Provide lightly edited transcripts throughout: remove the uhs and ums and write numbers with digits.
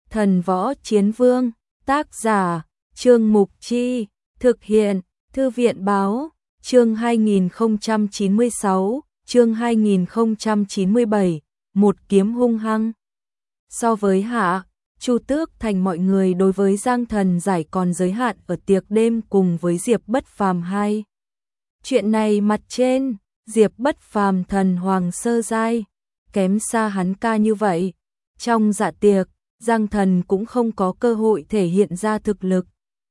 Thần Võ Chiến Vương, tác giả, Trương Mục Chi, thực hiện, Thư viện Báo, chương 2096, chương 2097, một kiếm hung hăng. So với Hạ, Chu Tước Thành, mọi người đối với Giang Thần giải còn giới hạn ở tiệc đêm cùng với Diệp Bất Phàm hai. Chuyện này mặt trên, Diệp Bất Phàm thần hoàng sơ giai, kém xa hắn ca như vậy. Trong dạ tiệc, Giang Thần cũng không có cơ hội thể hiện ra thực lực.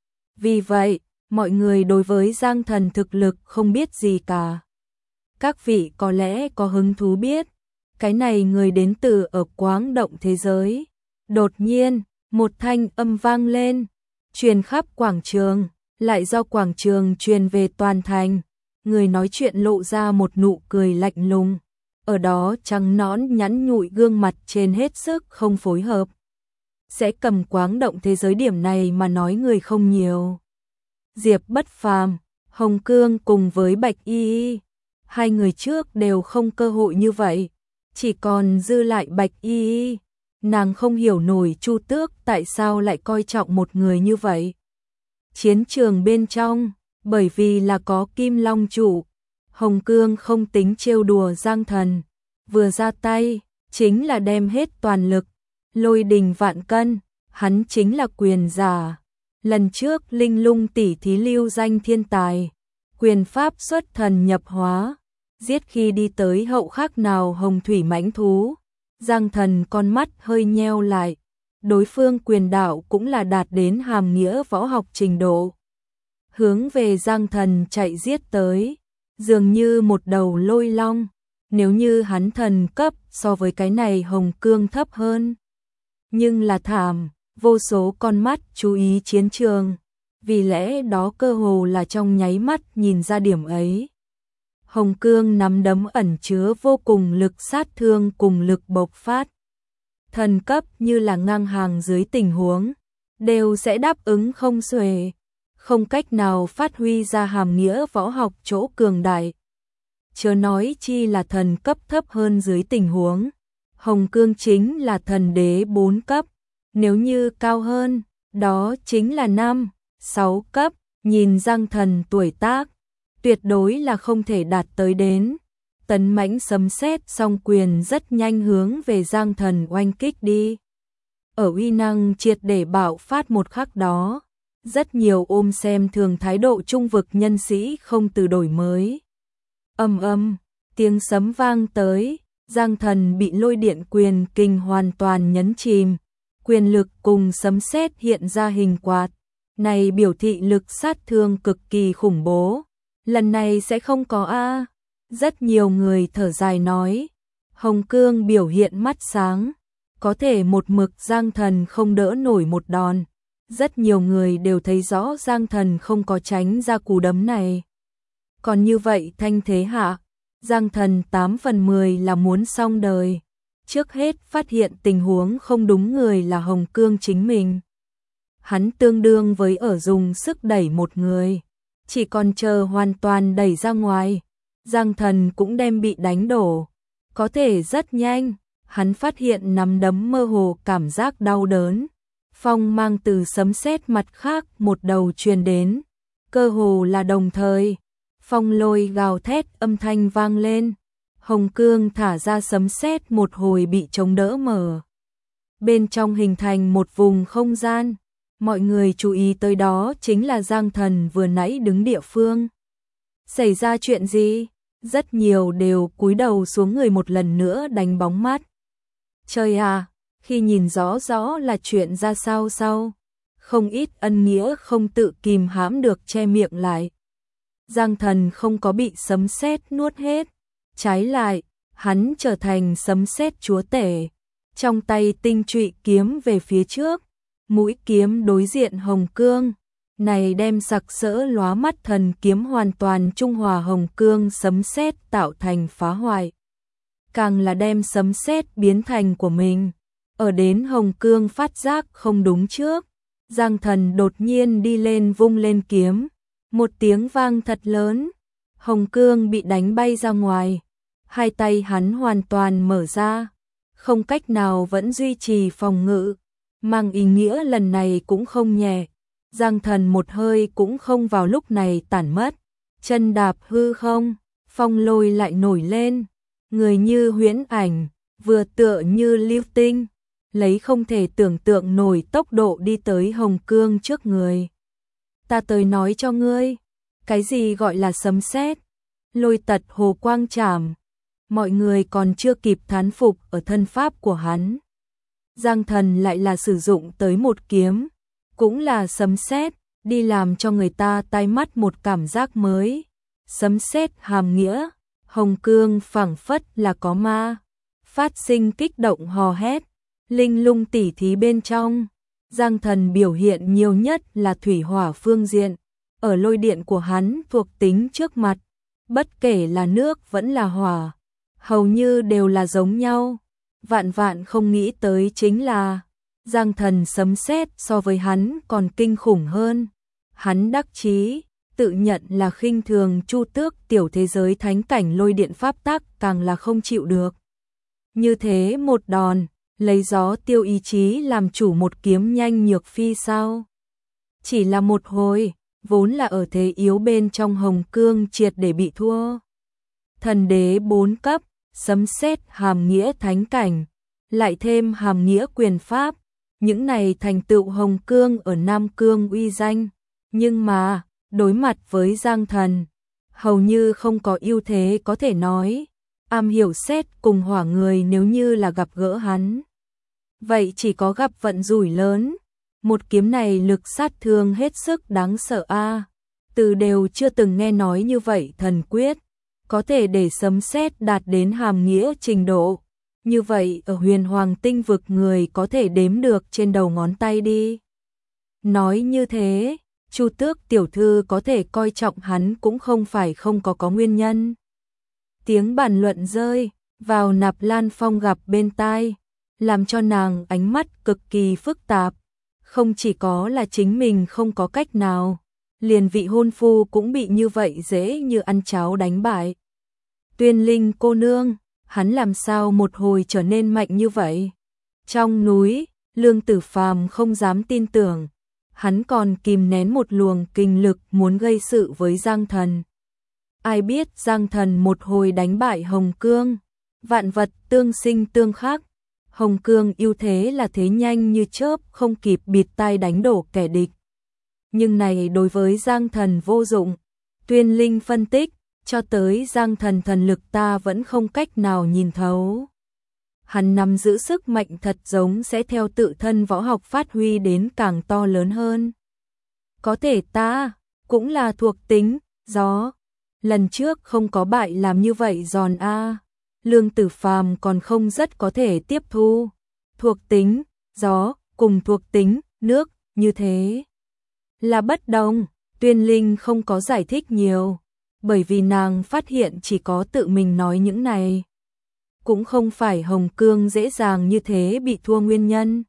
Vì vậy, mọi người đối với Giang Thần thực lực không biết gì cả. Các vị có lẽ có hứng thú biết, cái này người đến từ ở Quáng Động thế giới. Đột nhiên, một thanh âm vang lên, truyền khắp quảng trường, lại do quảng trường truyền về toàn thành. Người nói chuyện lộ ra một nụ cười lạnh lùng, ở đó trắng nõn nhẵn nhụi gương mặt trên hết sức không phối hợp. Sẽ cầm Quáng Động thế giới điểm này mà nói người không nhiều. Diệp Bất Phàm, Hồng Cương cùng với Bạch Y, hai người trước đều không cơ hội như vậy, chỉ còn dư lại Bạch Y. Nàng không hiểu nổi Chu Tước tại sao lại coi trọng một người như vậy. Chiến trường bên trong, bởi vì là có Kim Long chủ, Hồng Cương không tính trêu đùa Giang Thần, vừa ra tay chính là đem hết toàn lực, lôi đình vạn cân, hắn chính là quyền giả. Lần trước Linh Lung tỷ thí lưu danh thiên tài, quyền pháp xuất thần nhập hóa, giết khi đi tới hậu khác nào hồng thủy mãnh thú. Giang Thần con mắt hơi nheo lại, đối phương quyền đạo cũng là đạt đến hàm nghĩa võ học trình độ. Hướng về Giang Thần chạy giết tới, dường như một đầu lôi long, nếu như hắn thần cấp so với cái này Hồng Cương thấp hơn. Nhưng là thảm, vô số con mắt chú ý chiến trường, vì lẽ đó cơ hồ là trong nháy mắt nhìn ra điểm ấy. Hồng Cương nắm đấm ẩn chứa vô cùng lực sát thương cùng lực bộc phát. Thần cấp như là ngang hàng dưới tình huống, đều sẽ đáp ứng không xuể, không cách nào phát huy ra hàm nghĩa võ học chỗ cường đại. Chớ nói chi là thần cấp thấp hơn dưới tình huống. Hồng Cương chính là thần đế 4 cấp, nếu như cao hơn, đó chính là 5, 6 cấp, nhìn Giang Thần tuổi tác, tuyệt đối là không thể đạt tới đến. Tấn mãnh sấm sét song quyền rất nhanh hướng về Giang Thần oanh kích đi. Ở uy năng triệt để bạo phát một khắc đó, rất nhiều ôm xem thường thái độ trung vực nhân sĩ không từ đổi mới. Ầm ầm, tiếng sấm vang tới, Giang Thần bị lôi điện quyền kinh hoàn toàn nhấn chìm, quyền lực cùng sấm sét hiện ra hình quạt, này biểu thị lực sát thương cực kỳ khủng bố. Lần này sẽ không có a. Rất nhiều người thở dài nói. Hồng Cương biểu hiện mắt sáng, có thể một mực Giang Thần không đỡ nổi một đòn. Rất nhiều người đều thấy rõ Giang Thần không có tránh ra cú đấm này. Còn như vậy thanh thế hạ, Giang Thần 8 phần 10 là muốn xong đời. Trước hết phát hiện tình huống không đúng người là Hồng Cương chính mình. Hắn tương đương với ở dùng sức đẩy một người, chỉ còn chờ hoàn toàn đẩy ra ngoài, Giang Thần cũng đem bị đánh đổ. Có thể rất nhanh, hắn phát hiện nắm đấm mơ hồ cảm giác đau đớn. Phong mang từ sấm sét mặt khác một đầu truyền đến, cơ hồ là đồng thời. Phong lôi gào thét âm thanh vang lên, Hồng Cương thả ra sấm sét một hồi bị chống đỡ mở. Bên trong hình thành một vùng không gian, mọi người chú ý tới đó chính là Giang Thần vừa nãy đứng địa phương. Xảy ra chuyện gì? Rất nhiều đều cúi đầu xuống người một lần nữa đánh bóng mắt. Trời à, khi nhìn rõ rõ là chuyện ra sao sau, không ít ân nghĩa không tự kìm hãm được che miệng lại. Giang Thần không có bị sấm sét nuốt hết, trái lại, hắn trở thành sấm sét chúa tể, trong tay tinh trụy kiếm về phía trước, mũi kiếm đối diện Hồng Cương, này đem sặc sỡ lóa mắt thần kiếm hoàn toàn trung hòa Hồng Cương sấm sét tạo thành phá hoại. Càng là đem sấm sét biến thành của mình, ở đến Hồng Cương phát giác không đúng trước, Giang Thần đột nhiên đi lên vung lên kiếm, một tiếng vang thật lớn, Hồng Cương bị đánh bay ra ngoài, hai tay hắn hoàn toàn mở ra, không cách nào vẫn duy trì phòng ngự, mang ý nghĩa lần này cũng không nhẹ. Giang Thần một hơi cũng không vào lúc này tản mất, chân đạp hư không, phong lôi lại nổi lên, người như huyễn ảnh, vừa tựa như lưu tinh, lấy không thể tưởng tượng nổi tốc độ đi tới Hồng Cương trước người. Ta tới nói cho ngươi, cái gì gọi là sấm sét, lôi tật hồ quang trảm. Mọi người còn chưa kịp thán phục ở thân pháp của hắn. Giang Thần lại là sử dụng tới một kiếm, cũng là sấm sét, đi làm cho người ta tai mắt một cảm giác mới. Sấm sét hàm nghĩa, Hồng Cương phảng phất là có ma, phát sinh kích động hò hét, linh lung tỉ thí bên trong. Giang Thần biểu hiện nhiều nhất là thủy hỏa phương diện, ở lôi điện của hắn thuộc tính trước mặt, bất kể là nước vẫn là hỏa, hầu như đều là giống nhau. Vạn vạn không nghĩ tới chính là Giang Thần sấm sét so với hắn còn kinh khủng hơn. Hắn đắc chí, tự nhận là khinh thường Chu Tước, tiểu thế giới thánh cảnh lôi điện pháp tắc càng là không chịu được. Như thế một đòn, lấy gió tiêu ý chí làm chủ một kiếm nhanh nhược phi sao? Chỉ là một hồi, vốn là ở thế yếu bên trong Hồng Cương triệt để bị thua. Thần đế 4 cấp, sấm sét hàm nghĩa thánh cảnh, lại thêm hàm nghĩa quyền pháp, những này thành tựu Hồng Cương ở Nam Cương uy danh, nhưng mà đối mặt với Giang Thần, hầu như không có ưu thế có thể nói. Am hiểu sét cùng hỏa người nếu như là gặp gỡ hắn, vậy chỉ có gặp vận rủi lớn. Một kiếm này lực sát thương hết sức đáng sợ a. Từ đều chưa từng nghe nói như vậy thần quyết, có thể để sấm sét đạt đến hàm nghĩa trình độ. Như vậy ở huyền hoàng tinh vực người có thể đếm được trên đầu ngón tay đi. Nói như thế, Chu Tước tiểu thư có thể coi trọng hắn cũng không phải không có nguyên nhân. Tiếng bàn luận rơi vào Nạp Lan Phong gặp bên tai, làm cho nàng ánh mắt cực kỳ phức tạp. Không chỉ có là chính mình không có cách nào, liền vị hôn phu cũng bị như vậy dễ như ăn cháo đánh bại. Tuyên Linh cô nương, hắn làm sao một hồi trở nên mạnh như vậy? Trong núi, Lương Tử Phàm không dám tin tưởng, hắn còn kìm nén một luồng kinh lực muốn gây sự với Giang Thần. Ai biết Giang Thần một hồi đánh bại Hồng Cương, vạn vật tương sinh tương khắc. Hồng Cương ưu thế là thế nhanh như chớp, không kịp bịt tai đánh đổ kẻ địch. Nhưng này đối với Giang Thần vô dụng. Tuyên Linh phân tích, cho tới Giang Thần thần lực ta vẫn không cách nào nhìn thấu. Hắn nắm giữ sức mạnh thật giống sẽ theo tự thân võ học phát huy đến càng to lớn hơn. Có thể ta cũng là thuộc tính gió, lần trước không có bại làm như vậy giòn a. Lương Tử Phàm còn không rất có thể tiếp thu. Thuộc tính gió cùng thuộc tính nước như thế là bất đồng. Tuyên Linh không có giải thích nhiều, bởi vì nàng phát hiện chỉ có tự mình nói những này, cũng không phải Hồng Cương dễ dàng như thế bị thua nguyên nhân.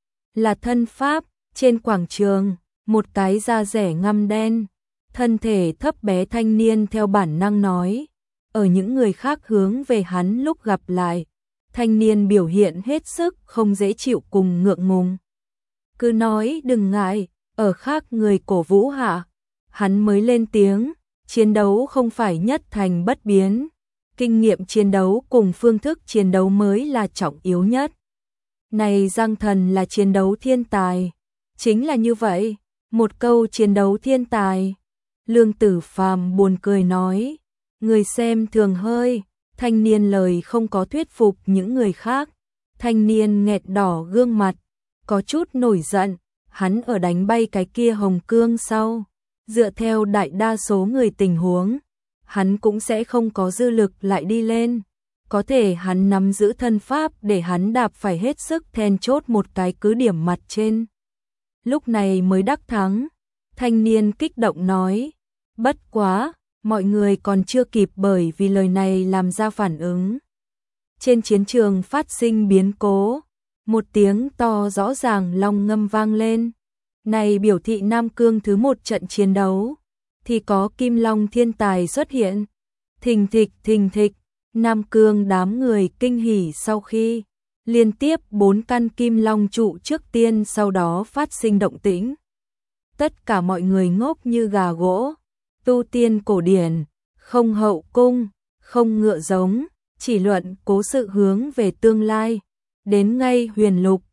Là thân pháp. Trên quảng trường, một cái da rẻ ngăm đen, thân thể thấp bé thanh niên theo bản năng nói. Ở những người khác hướng về hắn lúc gặp lại, thanh niên biểu hiện hết sức không dễ chịu cùng ngượng ngùng. Cứ nói đừng ngại, ở khác người cổ vũ hạ, hắn mới lên tiếng, chiến đấu không phải nhất thành bất biến. Kinh nghiệm chiến đấu cùng phương thức chiến đấu mới là trọng yếu nhất. Này Giang Thần là chiến đấu thiên tài. Chính là như vậy, một câu chiến đấu thiên tài. Lương Tử Phàm buồn cười nói. Người xem thường hơi, thanh niên lời không có thuyết phục những người khác. Thanh niên nghẹt đỏ gương mặt, có chút nổi giận, hắn ở đánh bay cái kia Hồng Cương sau. Dựa theo đại đa số người tình huống, hắn cũng sẽ không có dư lực lại đi lên. Có thể hắn nắm giữ thân pháp để hắn đạp phải hết sức then chốt một cái cứ điểm mặt trên. Lúc này mới đắc thắng. Thanh niên kích động nói, bất quá, mọi người còn chưa kịp bởi vì lời này làm ra phản ứng. Trên chiến trường phát sinh biến cố, một tiếng to rõ ràng long ngâm vang lên. Này biểu thị Nam Cương thứ một trận chiến đấu, thì có Kim Long thiên tài xuất hiện. Thình thịch, Nam Cương đám người kinh hỉ sau khi Liên tiếp 4 căn kim long trụ trước tiên sau đó phát sinh động tĩnh. Tất cả mọi người ngốc như gà gỗ, tu tiên cổ điển, không hậu cung, không ngựa giống, chỉ luận cố sự hướng về tương lai. Đến ngay huyền lục,